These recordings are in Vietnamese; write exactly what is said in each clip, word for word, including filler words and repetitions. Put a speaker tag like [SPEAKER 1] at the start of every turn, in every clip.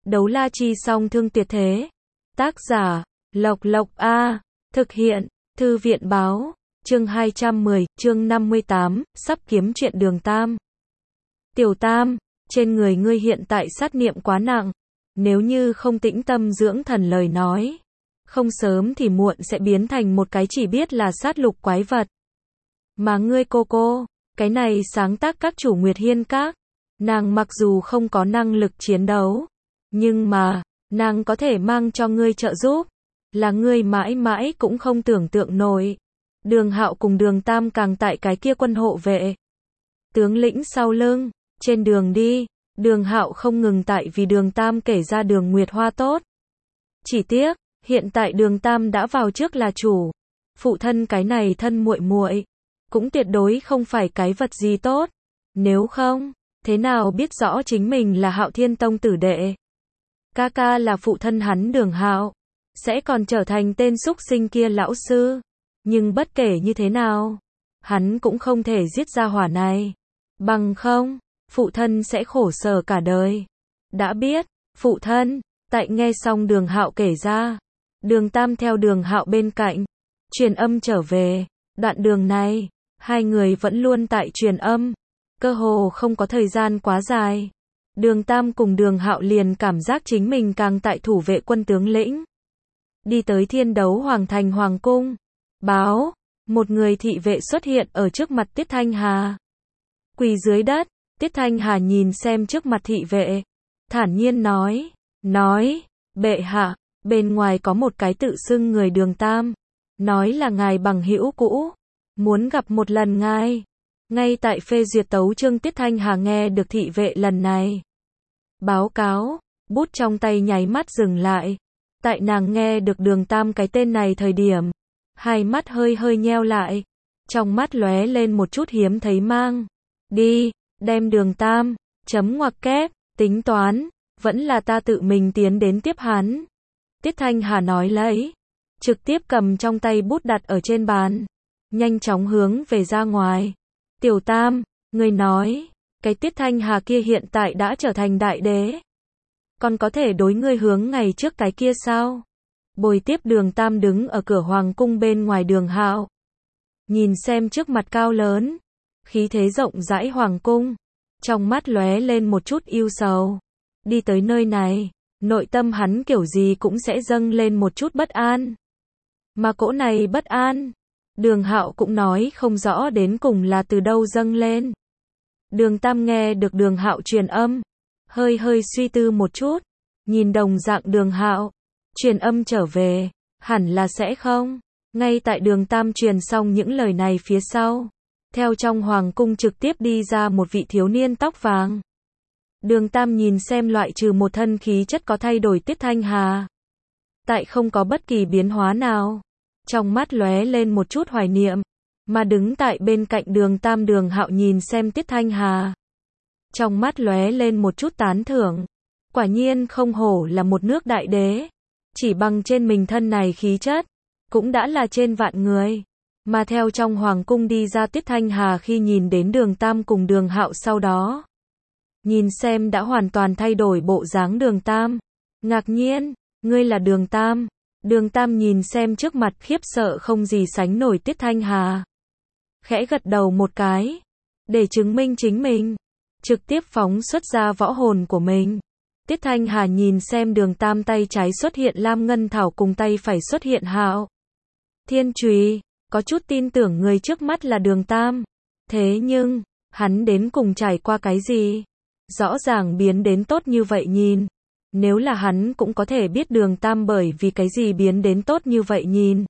[SPEAKER 1] Đấu la chi song thương tuyệt thế. Tác giả, Lộc Lộc A. Thực hiện, Thư viện báo. Chương hai trăm mười, chương năm mươi tám, sắp kiếm chuyện Đường Tam. Tiểu Tam, trên người ngươi hiện tại sát niệm quá nặng. Nếu như không tĩnh tâm dưỡng thần lời nói, không sớm thì muộn sẽ biến thành một cái chỉ biết là sát lục quái vật. Mà ngươi cô cô, cái này sáng tác các chủ Nguyệt Hiên Các, nàng mặc dù không có năng lực chiến đấu, nhưng mà, nàng có thể mang cho ngươi trợ giúp, là ngươi mãi mãi cũng không tưởng tượng nổi. Đường Hạo cùng Đường Tam càng tại cái kia quân hộ vệ. Tướng lĩnh sau lưng, trên đường đi, Đường Hạo không ngừng tại vì Đường Tam kể ra Đường Nguyệt Hoa tốt. Chỉ tiếc, hiện tại Đường Tam đã vào trước là chủ, phụ thân cái này thân muội muội cũng tuyệt đối không phải cái vật gì tốt. Nếu không, thế nào biết rõ chính mình là Hạo Thiên Tông tử đệ? Ca ca là phụ thân hắn Đường Hạo, sẽ còn trở thành tên súc sinh kia lão sư. Nhưng bất kể như thế nào, hắn cũng không thể giết ra hỏa này. Bằng không, phụ thân sẽ khổ sở cả đời. Đã biết, phụ thân, tại nghe xong Đường Hạo kể ra, Đường Tam theo Đường Hạo bên cạnh, truyền âm trở về. Đoạn đường này, hai người vẫn luôn tại truyền âm, cơ hồ không có thời gian quá dài. Đường Tam cùng Đường Hạo liền cảm giác chính mình càng tại thủ vệ quân tướng lĩnh. Đi tới Thiên Đấu Hoàng thành Hoàng cung. Báo, một người thị vệ xuất hiện ở trước mặt Tiết Thanh Hà. Quỳ dưới đất, Tiết Thanh Hà nhìn xem trước mặt thị vệ, thản nhiên nói, nói, bệ hạ, bên ngoài có một cái tự xưng người Đường Tam, nói là ngài bằng hữu cũ, muốn gặp một lần ngài. Ngay tại phê duyệt tấu chương Tiết Thanh Hà nghe được thị vệ lần này báo cáo, bút trong tay nháy mắt dừng lại. Tại nàng nghe được Đường Tam cái tên này thời điểm, hai mắt hơi hơi nheo lại, trong mắt lóe lên một chút hiếm thấy mang. Đi, đem Đường Tam, chấm ngoặc kép, tính toán, vẫn là ta tự mình tiến đến tiếp hắn. Tiết Thanh Hà nói lấy, trực tiếp cầm trong tay bút đặt ở trên bàn, nhanh chóng hướng về ra ngoài. Tiểu Tam, ngươi nói, cái Tiết Thanh Hà kia hiện tại đã trở thành đại đế, còn có thể đối ngươi hướng ngày trước cái kia sao? Bồi tiếp Đường Tam đứng ở cửa hoàng cung bên ngoài Đường Hạo, nhìn xem trước mặt cao lớn, khí thế rộng rãi hoàng cung, trong mắt lóe lên một chút ưu sầu. Đi tới nơi này, nội tâm hắn kiểu gì cũng sẽ dâng lên một chút bất an. Mà cỗ này bất an, Đường Hạo cũng nói không rõ đến cùng là từ đâu dâng lên. Đường Tam nghe được Đường Hạo truyền âm, hơi hơi suy tư một chút, nhìn đồng dạng Đường Hạo, truyền âm trở về, hẳn là sẽ không. Ngay tại Đường Tam truyền xong những lời này phía sau, theo trong hoàng cung trực tiếp đi ra một vị thiếu niên tóc vàng. Đường Tam nhìn xem loại trừ một thân khí chất có thay đổi Tiết Thanh Hà, tại không có bất kỳ biến hóa nào, trong mắt lóe lên một chút hoài niệm, mà đứng tại bên cạnh Đường Tam Đường Hạo nhìn xem Tiết Thanh Hà, trong mắt lóe lên một chút tán thưởng. Quả nhiên không hổ là một nước đại đế, chỉ bằng trên mình thân này khí chất, cũng đã là trên vạn người. Mà theo trong hoàng cung đi ra Tiết Thanh Hà khi nhìn đến Đường Tam cùng Đường Hạo sau đó, nhìn xem đã hoàn toàn thay đổi bộ dáng Đường Tam, ngạc nhiên, ngươi là Đường Tam. Đường Tam nhìn xem trước mặt khiếp sợ không gì sánh nổi Tiết Thanh Hà, khẽ gật đầu một cái, để chứng minh chính mình, trực tiếp phóng xuất ra võ hồn của mình. Tiết Thanh Hà nhìn xem Đường Tam tay trái xuất hiện Lam Ngân Thảo cùng tay phải xuất hiện Hạo Thiên Chùy, có chút tin tưởng người trước mắt là Đường Tam. Thế nhưng, hắn đến cùng trải qua cái gì? Rõ ràng biến đến tốt như vậy nhìn. Nếu là hắn cũng có thể biết Đường Tam bởi vì cái gì biến đến tốt như vậy nhìn.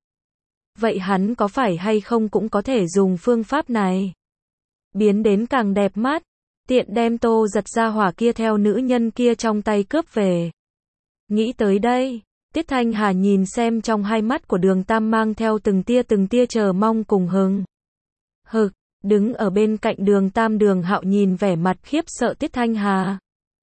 [SPEAKER 1] Vậy hắn có phải hay không cũng có thể dùng phương pháp này, biến đến càng đẹp mắt, tiện đem Tô Giật ra hỏa kia theo nữ nhân kia trong tay cướp về. Nghĩ tới đây, Tiết Thanh Hà nhìn xem trong hai mắt của Đường Tam mang theo từng tia từng tia chờ mong cùng hừng hực. Đứng ở bên cạnh Đường Tam Đường Hạo nhìn vẻ mặt khiếp sợ Tiết Thanh Hà,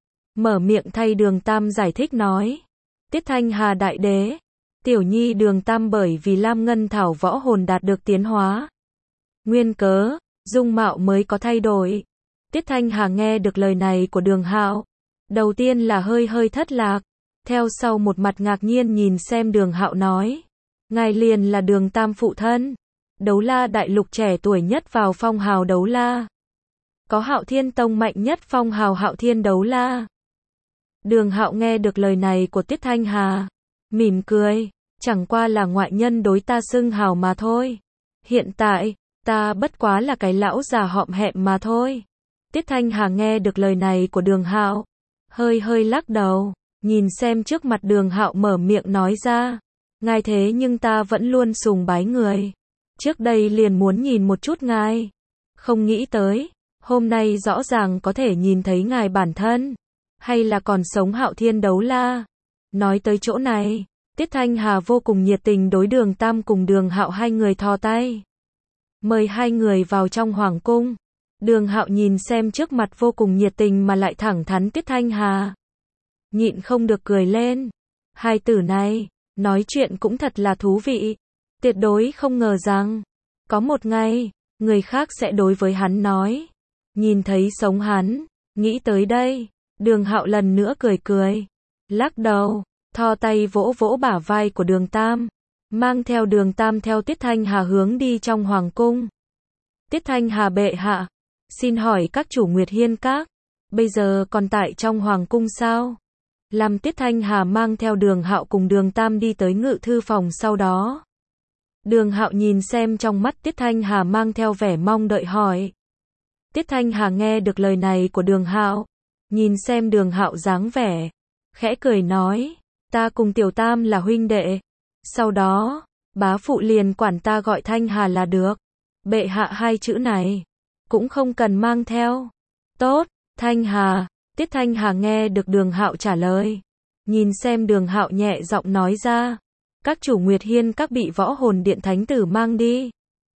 [SPEAKER 1] mở miệng thay Đường Tam giải thích nói, Tiết Thanh Hà đại đế, tiểu nhi Đường Tam bởi vì Lam Ngân Thảo võ hồn đạt được tiến hóa, nguyên cớ, dung mạo mới có thay đổi. Tiết Thanh Hà nghe được lời này của Đường Hạo, Đầu tiên là hơi hơi thất lạc, theo sau một mặt ngạc nhiên nhìn xem Đường Hạo nói. Ngài liền là Đường Tam phụ thân. Đấu la đại lục trẻ tuổi nhất vào phong hào đấu la. Có Hạo Thiên Tông mạnh nhất phong hào Hạo Thiên đấu la. Đường Hạo nghe được lời này của Tiết Thanh Hà, mỉm cười, chẳng qua là ngoại nhân đối ta xưng hào mà thôi. Hiện tại, ta bất quá là cái lão già họm hẹm mà thôi. Tiết Thanh Hà nghe được lời này của Đường Hạo, hơi hơi lắc đầu, nhìn xem trước mặt Đường Hạo mở miệng nói ra. Ngài thế nhưng ta vẫn luôn sùng bái người. Trước đây liền muốn nhìn một chút ngài. Không nghĩ tới, hôm nay rõ ràng có thể nhìn thấy ngài bản thân. Hay là còn sống Hạo Thiên đấu la. Nói tới chỗ này, Tiết Thanh Hà vô cùng nhiệt tình đối Đường Tam cùng Đường Hạo hai người thò tay. Mời hai người vào trong hoàng cung. Đường Hạo nhìn xem trước mặt vô cùng nhiệt tình mà lại thẳng thắn Tiết Thanh Hà. Nhịn không được cười lên. Hai tử này, nói chuyện cũng thật là thú vị. Tuyệt đối không ngờ rằng, có một ngày, người khác sẽ đối với hắn nói. Nhìn thấy sống hắn, nghĩ tới đây, Đường Hạo lần nữa cười cười. Lắc đầu, thò tay vỗ vỗ bả vai của Đường Tam. Mang theo Đường Tam theo Tiết Thanh Hà hướng đi trong hoàng cung. Tiết Thanh Hà bệ hạ, xin hỏi các chủ Nguyệt Hiên Các, bây giờ còn tại trong hoàng cung sao? Làm Tiết Thanh Hà mang theo Đường Hạo cùng Đường Tam đi tới ngự thư phòng sau đó. Đường Hạo nhìn xem trong mắt Tiết Thanh Hà mang theo vẻ mong đợi hỏi. Tiết Thanh Hà nghe được lời này của Đường Hạo, nhìn xem Đường Hạo dáng vẻ, khẽ cười nói, ta cùng Tiểu Tam là huynh đệ. Sau đó, bá phụ liền quản ta gọi Thanh Hà là được. Bệ hạ hai chữ này, cũng không cần mang theo. Tốt, Thanh Hà. Tiết Thanh Hà nghe được Đường Hạo trả lời. Nhìn xem Đường Hạo nhẹ giọng nói ra. Các chủ Nguyệt Hiên Các bị Võ Hồn Điện Thánh Tử mang đi.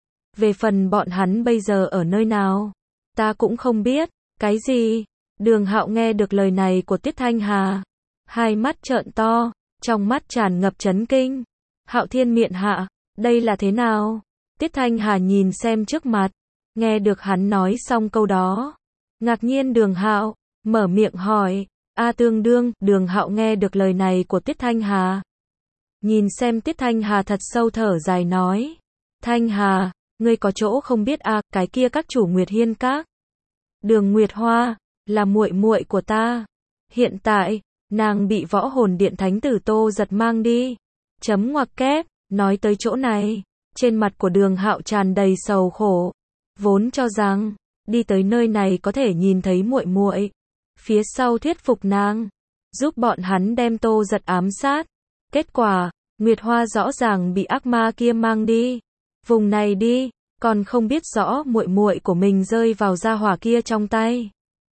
[SPEAKER 1] Về phần bọn hắn bây giờ ở nơi nào, ta cũng không biết. Cái gì? Đường Hạo nghe được lời này của Tiết Thanh Hà, hai mắt trợn to, trong mắt tràn ngập chấn kinh. Hạo Thiên miện hạ, đây là thế nào? Tiết Thanh Hà nhìn xem trước mặt, nghe được hắn nói xong câu đó, ngạc nhiên Đường Hạo mở miệng hỏi, a tương đương. Đường Hạo nghe được lời này của Tiết Thanh Hà, nhìn xem Tiết Thanh Hà thật sâu thở dài nói, Thanh Hà, ngươi có chỗ không biết à, cái kia các chủ Nguyệt Hiên Các, Đường Nguyệt Hoa là muội muội của ta. Hiện tại, nàng bị Võ Hồn Điện Thánh Tử Tô Giật mang đi. Chấm ngoặc kép, nói tới chỗ này, trên mặt của Đường Hạo tràn đầy sầu khổ. Vốn cho rằng, đi tới nơi này có thể nhìn thấy muội muội, phía sau thuyết phục nàng, giúp bọn hắn đem Tô Giật ám sát. Kết quả, Nguyệt Hoa rõ ràng bị ác ma kia mang đi. Vùng này đi, còn không biết rõ muội muội của mình rơi vào gia hỏa kia trong tay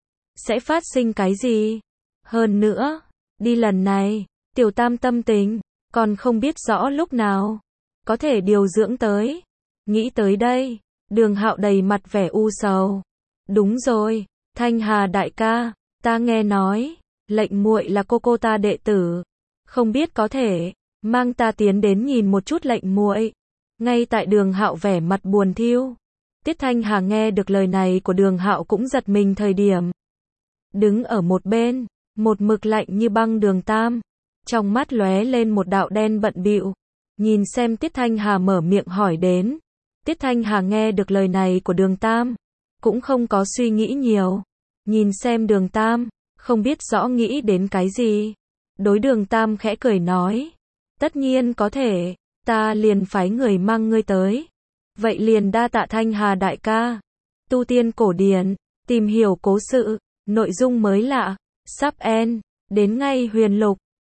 [SPEAKER 1] sẽ phát sinh cái gì. Hơn nữa, đi lần này, Tiểu Tam tâm tình còn không biết rõ lúc nào có thể điều dưỡng tới. Nghĩ tới đây, Đường Hạo đầy mặt vẻ u sầu. Đúng rồi, Thanh Hà đại ca, ta nghe nói, lệnh muội là cô cô ta đệ tử, không biết có thể mang ta tiến đến nhìn một chút lệnh muội. Ngay tại Đường Hạo vẻ mặt buồn thiu, Tiết Thanh Hà nghe được lời này của Đường Hạo cũng giật mình thời điểm. Đứng ở một bên, một mực lạnh như băng Đường Tam, trong mắt lóe lên một đạo đen bận bịu, nhìn xem Tiết Thanh Hà mở miệng hỏi đến. Tiết Thanh Hà nghe được lời này của Đường Tam, cũng không có suy nghĩ nhiều, nhìn xem Đường Tam, không biết rõ nghĩ đến cái gì. Đối Đường Tam khẽ cười nói, tất nhiên có thể, ta liền phái người mang ngươi tới. Vậy liền đa tạ Thanh Hà đại ca. Tu tiên cổ điển, tìm hiểu cố sự, nội dung mới lạ, sắp end, đến ngay huyền lục.